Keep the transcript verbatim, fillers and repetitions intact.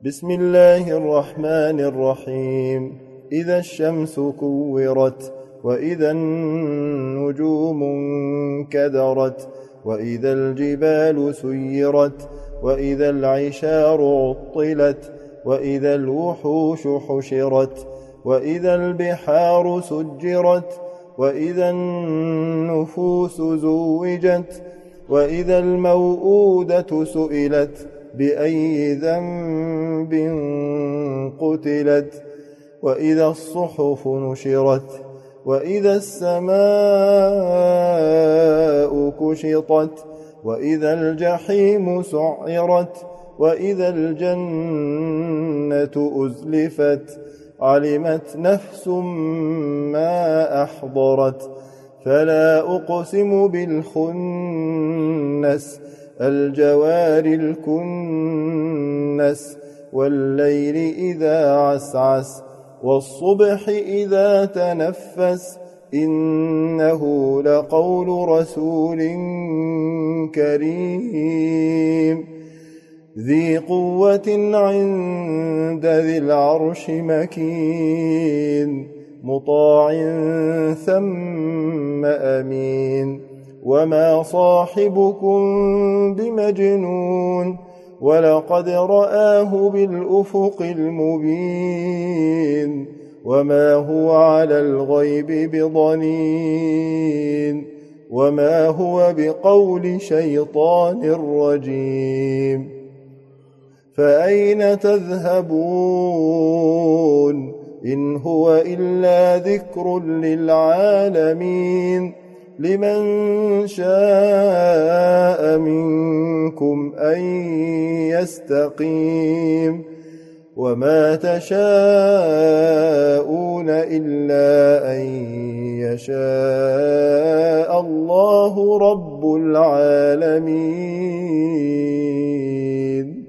بسم الله الرحمن الرحيم. إذا الشمس كورت، وإذا النجوم انكدرت، وإذا الجبال سيرت، وإذا العشار عطلت، وإذا الوحوش حشرت، وإذا البحار سجرت، وإذا النفوس زوجت، وإذا الموءودة سئلت بأي ذنب قتلت، وإذا الصحف نشرت، وإذا السماء كشطت، وإذا الجحيم سعرت، وإذا الجنة أزلفت، علمت نفس ما أحضرت. فلا أقسم بالخنس، الجوار الكنس، والليل إذا عسعس، والصبح إذا تنفس، إنه لقول رسول كريم ذي قوة عند ذي العرش مكين، مطاع ثم أمين. وما صاحبكم بمجنون، ولقد رآه بالأفق المبين. وما هو على الغيب بضنين، وما هو بقول شيطان رجيم. فأين تذهبون؟ إن هو إلا ذكر للعالمين. لمن شاء منكم أن يستقيم. وما تشاءون إلا أن يشاء الله رب العالمين.